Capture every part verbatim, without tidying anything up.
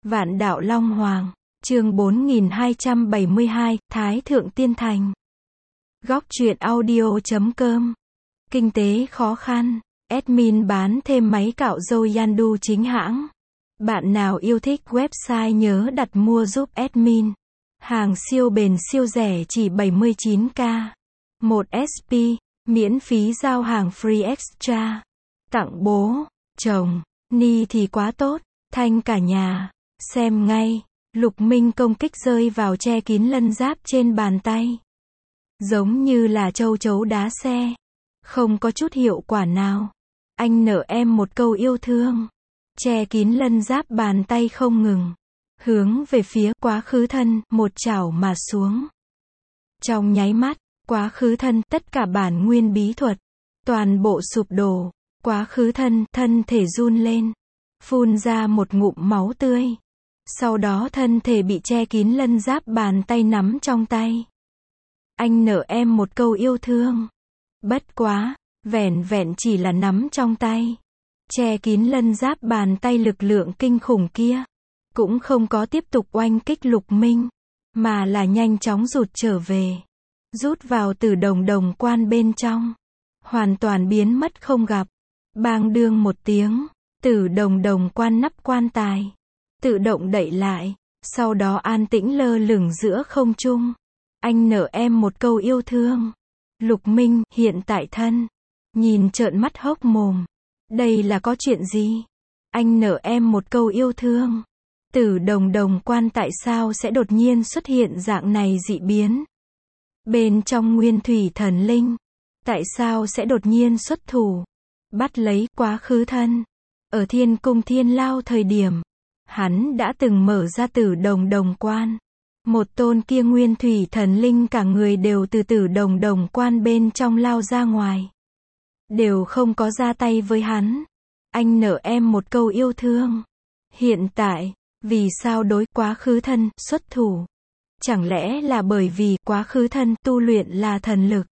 Vạn đạo Long Hoàng, chương bốn nghìn hai trăm bảy mươi hai, Thái Thượng Tiên Thành. Góc truyện audio chấm com. Kinh tế khó khăn, admin bán thêm máy cạo râu Yandu chính hãng. Bạn nào yêu thích website nhớ đặt mua giúp admin. Hàng siêu bền siêu rẻ chỉ bảy mươi chín k. một ét pê, miễn phí giao hàng free extra. Tặng bố, chồng, ni thì quá tốt, thanh cả nhà. Xem ngay, Lục Minh công kích rơi vào che kín lân giáp trên bàn tay. Giống như là châu chấu đá xe. Không có chút hiệu quả nào. Anh nợ em một câu yêu thương. Che kín lân giáp bàn tay không ngừng. Hướng về phía quá khứ thân, một chảo mà xuống. Trong nháy mắt, quá khứ thân, tất cả bản nguyên bí thuật. Toàn bộ sụp đổ. Quá khứ thân, thân thể run lên. Phun ra một ngụm máu tươi. Sau đó thân thể bị che kín lân giáp bàn tay nắm trong tay. Anh nợ em một câu yêu thương. Bất quá, vẻn vẹn chỉ là nắm trong tay. Che kín lân giáp bàn tay lực lượng kinh khủng kia. Cũng không có tiếp tục oanh kích Lục Minh. Mà là nhanh chóng rụt trở về. Rút vào Tử Đồng Đồng Quan bên trong. Hoàn toàn biến mất không gặp. Bang đương một tiếng. Tử Đồng Đồng Quan nắp quan tài. Tự động đậy lại. Sau đó an tĩnh lơ lửng giữa không trung. Anh nợ em một câu yêu thương. Lục Minh, hiện tại thân. Nhìn trợn mắt hốc mồm. Đây là có chuyện gì? Anh nợ em một câu yêu thương. Tử Đồng Đồng Quan tại sao sẽ đột nhiên xuất hiện dạng này dị biến? Bên trong Nguyên Thủy Thần Linh. Tại sao sẽ đột nhiên xuất thủ? Bắt lấy quá khứ thân. Ở Thiên Cung Thiên Lao thời điểm. Hắn đã từng mở ra Tử Đồng Đồng Quan. Một tôn kia Nguyên Thủy Thần Linh cả người đều từ Tử Đồng Đồng Quan bên trong lao ra ngoài. Đều không có ra tay với hắn. Anh nợ em một câu yêu thương. Hiện tại, vì sao đối quá khứ thân xuất thủ? Chẳng lẽ là bởi vì quá khứ thân tu luyện là thần lực?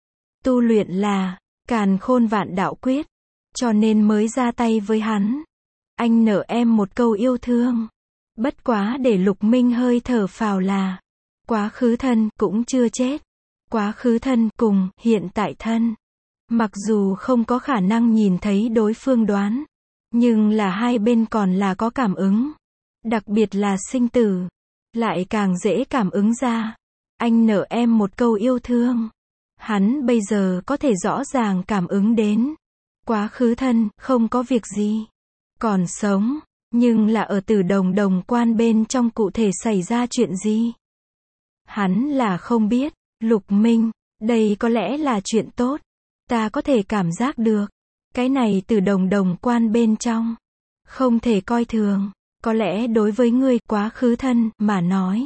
Tu luyện là Càn Khôn Vạn Đạo Quyết. Cho nên mới ra tay với hắn. Anh nợ em một câu yêu thương. Bất quá để Lục Minh hơi thở phào là quá khứ thân cũng chưa chết. Quá khứ thân cùng hiện tại thân. Mặc dù không có khả năng nhìn thấy đối phương đoán. Nhưng là hai bên còn là có cảm ứng. Đặc biệt là sinh tử. Lại càng dễ cảm ứng ra. Anh nợ em một câu yêu thương. Hắn bây giờ có thể rõ ràng cảm ứng đến. Quá khứ thân không có việc gì. Còn sống. Nhưng là ở Tử Đồng Đồng Quan bên trong cụ thể xảy ra chuyện gì? Hắn là không biết. Lục Minh, đây có lẽ là chuyện tốt. Ta có thể cảm giác được. Cái này Tử Đồng Đồng Quan bên trong. Không thể coi thường. Có lẽ đối với ngươi quá khứ thân mà nói.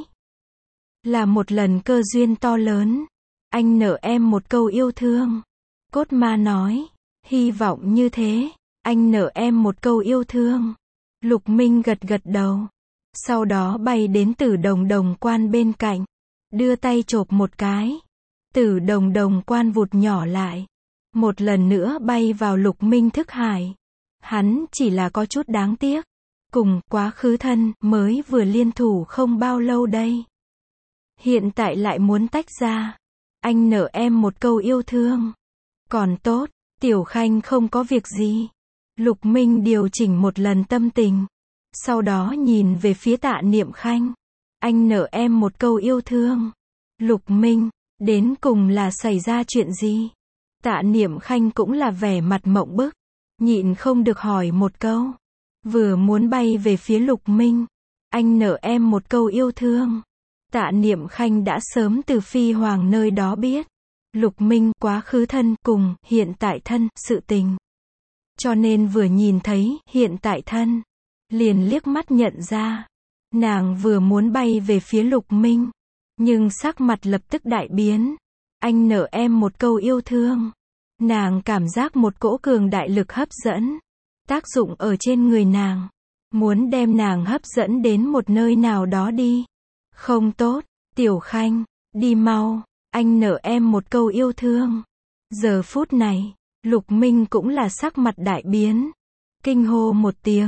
Là một lần cơ duyên to lớn. Anh nợ em một câu yêu thương. Cốt Ma nói. Hy vọng như thế. Anh nợ em một câu yêu thương. Lục Minh gật gật đầu. Sau đó bay đến Tử Đồng Đồng Quan bên cạnh. Đưa tay chộp một cái. Tử Đồng Đồng Quan vụt nhỏ lại. Một lần nữa bay vào Lục Minh thức hải. Hắn chỉ là có chút đáng tiếc. Cùng quá khứ thân mới vừa liên thủ không bao lâu đây. Hiện tại lại muốn tách ra. Anh nợ em một câu yêu thương. Còn tốt, Tiểu Khanh không có việc gì. Lục Minh điều chỉnh một lần tâm tình. Sau đó nhìn về phía Tạ Niệm Khanh. Anh nợ em một câu yêu thương. Lục Minh, đến cùng là xảy ra chuyện gì? Tạ Niệm Khanh cũng là vẻ mặt mộng bức. Nhịn không được hỏi một câu. Vừa muốn bay về phía Lục Minh. Anh nợ em một câu yêu thương. Tạ Niệm Khanh đã sớm từ Phi Hoàng nơi đó biết. Lục Minh quá khứ thân cùng hiện tại thân sự tình. Cho nên vừa nhìn thấy hiện tại thân. Liền liếc mắt nhận ra. Nàng vừa muốn bay về phía Lục Minh. Nhưng sắc mặt lập tức đại biến. Anh nợ em một câu yêu thương. Nàng cảm giác một cỗ cường đại lực hấp dẫn. Tác dụng ở trên người nàng. Muốn đem nàng hấp dẫn đến một nơi nào đó đi. Không tốt, Tiểu Khanh, đi mau. Anh nợ em một câu yêu thương. Giờ phút này. Lục Minh cũng là sắc mặt đại biến. Kinh hô một tiếng.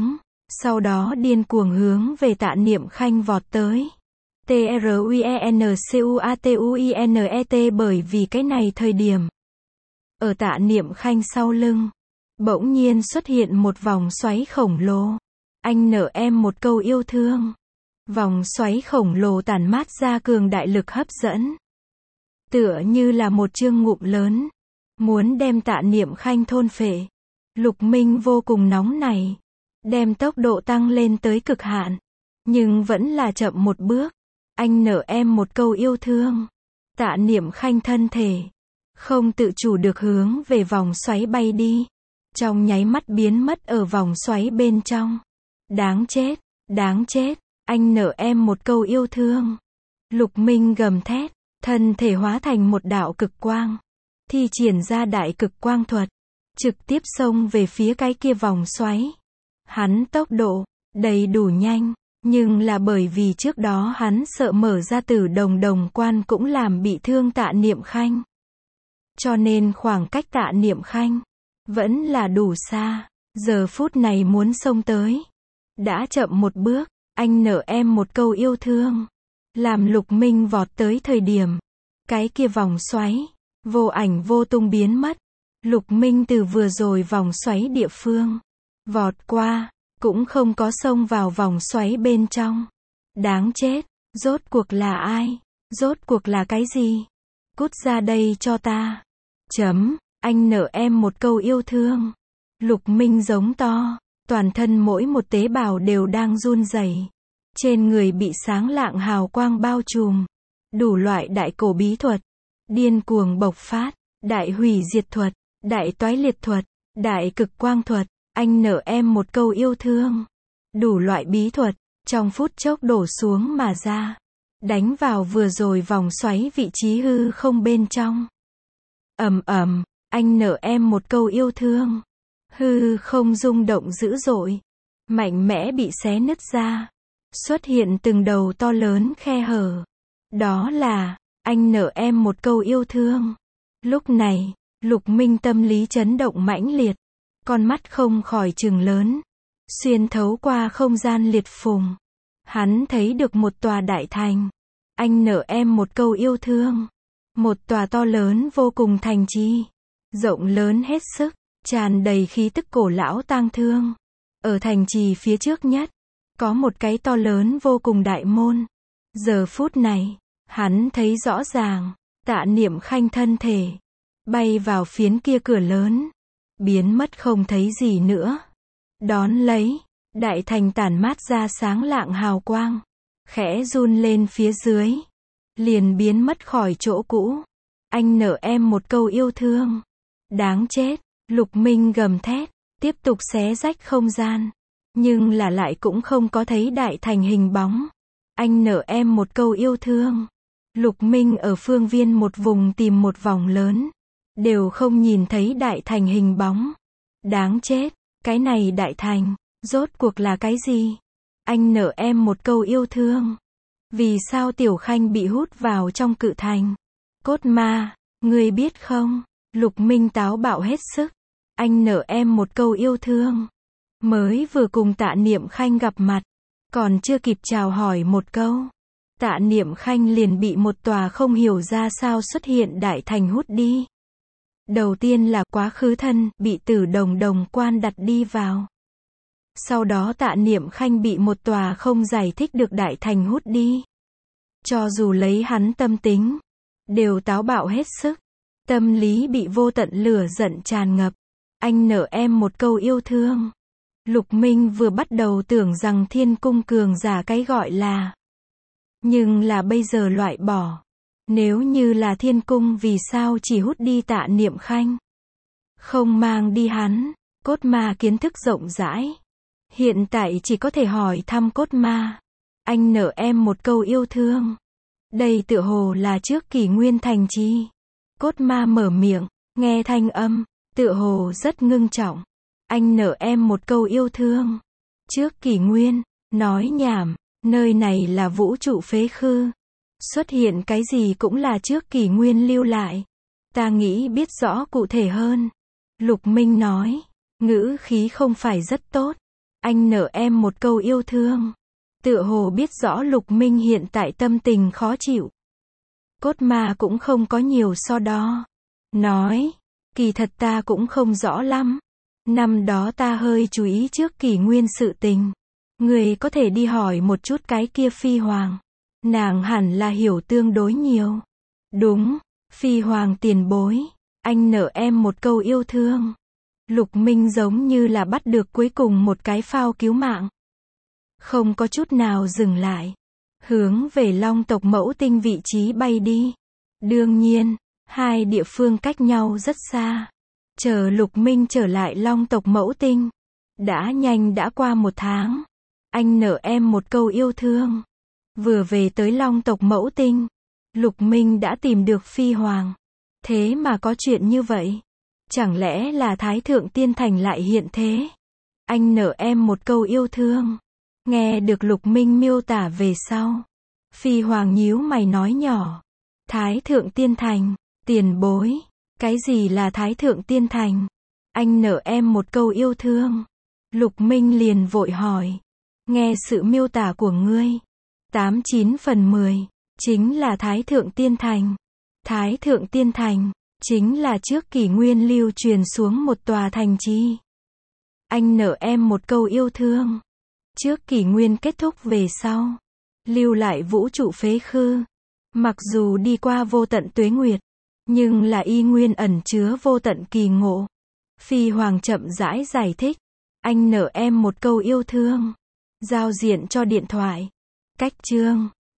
Sau đó điên cuồng hướng về Tạ Niệm Khanh vọt tới. T R U E N C U A T U I N E T bởi vì cái này thời điểm. Ở Tạ Niệm Khanh sau lưng, bỗng nhiên xuất hiện một vòng xoáy khổng lồ. Anh nợ em một câu yêu thương. Vòng xoáy khổng lồ tản mát ra cường đại lực hấp dẫn. Tựa như là một chương ngụm lớn. Muốn đem Tạ Niệm Khanh thôn phệ. Lục Minh vô cùng nóng nảy. Đem tốc độ tăng lên tới cực hạn. Nhưng vẫn là chậm một bước. Anh nợ em một câu yêu thương. Tạ Niệm Khanh thân thể. Không tự chủ được hướng về vòng xoáy bay đi. Trong nháy mắt biến mất ở vòng xoáy bên trong. Đáng chết, đáng chết. Anh nợ em một câu yêu thương. Lục Minh gầm thét. Thân thể hóa thành một đạo cực quang. Thi triển ra đại cực quang thuật. Trực tiếp xông về phía cái kia vòng xoáy. Hắn tốc độ đầy đủ nhanh. Nhưng là bởi vì trước đó hắn sợ mở ra Tử Đồng Đồng Quan cũng làm bị thương Tạ Niệm Khanh. Cho nên khoảng cách Tạ Niệm Khanh vẫn là đủ xa. Giờ phút này muốn xông tới. Đã chậm một bước. Anh nợ em một câu yêu thương. Làm Lục Minh vọt tới thời điểm. Cái kia vòng xoáy. Vô ảnh vô tung biến mất. Lục Minh từ vừa rồi vòng xoáy địa phương. Vọt qua. Cũng không có xông vào vòng xoáy bên trong. Đáng chết. Rốt cuộc là ai? Rốt cuộc là cái gì? Cút ra đây cho ta. Chấm. Anh nợ em một câu yêu thương. Lục Minh giống to. Toàn thân mỗi một tế bào đều đang run rẩy. Trên người bị sáng lạng hào quang bao trùm. Đủ loại đại cổ bí thuật. Điên cuồng bộc phát. Đại hủy diệt thuật. Đại toái liệt thuật. Đại cực quang thuật. Anh nợ em một câu yêu thương. Đủ loại bí thuật. Trong phút chốc đổ xuống mà ra. Đánh vào vừa rồi vòng xoáy vị trí hư không bên trong. Ầm ầm. Anh nợ em một câu yêu thương. Hư không rung động dữ dội. Mạnh mẽ bị xé nứt ra. Xuất hiện từng đầu to lớn khe hở. Đó là, anh nợ em một câu yêu thương. Lúc này, Lục Minh tâm lý chấn động mãnh liệt. Con mắt không khỏi trừng lớn. Xuyên thấu qua không gian liệt phùng. Hắn thấy được một tòa đại thành. Anh nợ em một câu yêu thương. Một tòa to lớn vô cùng thành trì. Rộng lớn hết sức. Tràn đầy khí tức cổ lão tang thương. Ở thành trì phía trước nhất. Có một cái to lớn vô cùng đại môn. Giờ phút này. Hắn thấy rõ ràng. Tạ Niệm Khanh thân thể. Bay vào phiến kia cửa lớn. Biến mất không thấy gì nữa. Đón lấy. Đại thành tản mát ra sáng lạng hào quang. Khẽ run lên phía dưới. Liền biến mất khỏi chỗ cũ. Anh nợ em một câu yêu thương. Đáng chết. Lục Minh gầm thét. Tiếp tục xé rách không gian. Nhưng là lại cũng không có thấy đại thành hình bóng. Anh nợ em một câu yêu thương. Lục Minh ở phương viên một vùng tìm một vòng lớn. Đều không nhìn thấy đại thành hình bóng. Đáng chết. Cái này đại thành. Rốt cuộc là cái gì? Anh nợ em một câu yêu thương. Vì sao Tiểu Khanh bị hút vào trong cự thành? Cốt ma. Ngươi biết không? Lục Minh táo bạo hết sức. Anh nợ em một câu yêu thương. Mới vừa cùng Tạ Niệm Khanh gặp mặt. Còn chưa kịp chào hỏi một câu. Tạ Niệm Khanh liền bị một tòa không hiểu ra sao xuất hiện đại thành hút đi. Đầu tiên là quá khứ thân, bị Tử Đồng Đồng Quan đặt đi vào. Sau đó Tạ Niệm Khanh bị một tòa không giải thích được đại thành hút đi. Cho dù lấy hắn tâm tính, đều táo bạo hết sức. Tâm lý bị vô tận lửa giận tràn ngập. Anh nợ em một câu yêu thương. Lục Minh vừa bắt đầu tưởng rằng thiên cung cường giả cái gọi là. Nhưng là bây giờ loại bỏ. Nếu như là thiên cung vì sao chỉ hút đi Tạ Niệm Khanh. Không mang đi hắn. Cốt ma kiến thức rộng rãi. Hiện tại chỉ có thể hỏi thăm cốt ma. Anh nợ em một câu yêu thương. Đây tựa hồ là trước kỷ nguyên thành chi. Cốt ma mở miệng. Nghe thanh âm. Tựa hồ rất ngưng trọng. Anh nợ em một câu yêu thương. Trước kỷ nguyên. Nói nhảm. Nơi này là vũ trụ phế khư. Xuất hiện cái gì cũng là trước kỷ nguyên lưu lại. Ta nghĩ biết rõ cụ thể hơn. Lục Minh nói. Ngữ khí không phải rất tốt. Anh nợ em một câu yêu thương. Tựa hồ biết rõ Lục Minh hiện tại tâm tình khó chịu. Cốt ma cũng không có nhiều so đo. Nói, kỳ thật ta cũng không rõ lắm. Năm đó ta hơi chú ý trước Kỷ Nguyên sự tình. Người có thể đi hỏi một chút cái kia Phi Hoàng. Nàng hẳn là hiểu tương đối nhiều. Đúng, Phi Hoàng tiền bối. Anh nợ em một câu yêu thương. Lục Minh giống như là bắt được cuối cùng một cái phao cứu mạng. Không có chút nào dừng lại. Hướng về Long tộc Mẫu Tinh vị trí bay đi. Đương nhiên, hai địa phương cách nhau rất xa. Chờ Lục Minh trở lại Long tộc Mẫu Tinh. Đã nhanh đã qua một tháng. Anh nợ em một câu yêu thương. Vừa về tới Long tộc Mẫu Tinh. Lục Minh đã tìm được Phi Hoàng. Thế mà có chuyện như vậy. Chẳng lẽ là Thái Thượng Tiên Thành lại hiện thế? Anh nợ em một câu yêu thương. Nghe được Lục Minh miêu tả về sau. Phi Hoàng nhíu mày nói nhỏ. Thái Thượng Tiên Thành, tiền bối. Cái gì là Thái Thượng Tiên Thành? Anh nợ em một câu yêu thương. Lục Minh liền vội hỏi. Nghe sự miêu tả của ngươi. Tám chín phần mười. Chính là Thái Thượng Tiên Thành. Thái Thượng Tiên Thành. Chính là trước Kỷ Nguyên lưu truyền xuống một tòa thành trì. Anh nợ em một câu yêu thương. Trước Kỷ Nguyên kết thúc về sau. Lưu lại vũ trụ phế khư. Mặc dù đi qua vô tận tuế nguyệt. Nhưng là y nguyên ẩn chứa vô tận kỳ ngộ. Phi Hoàng chậm rãi giải thích. Anh nợ em một câu yêu thương. Giao diện cho điện thoại. Cách chương.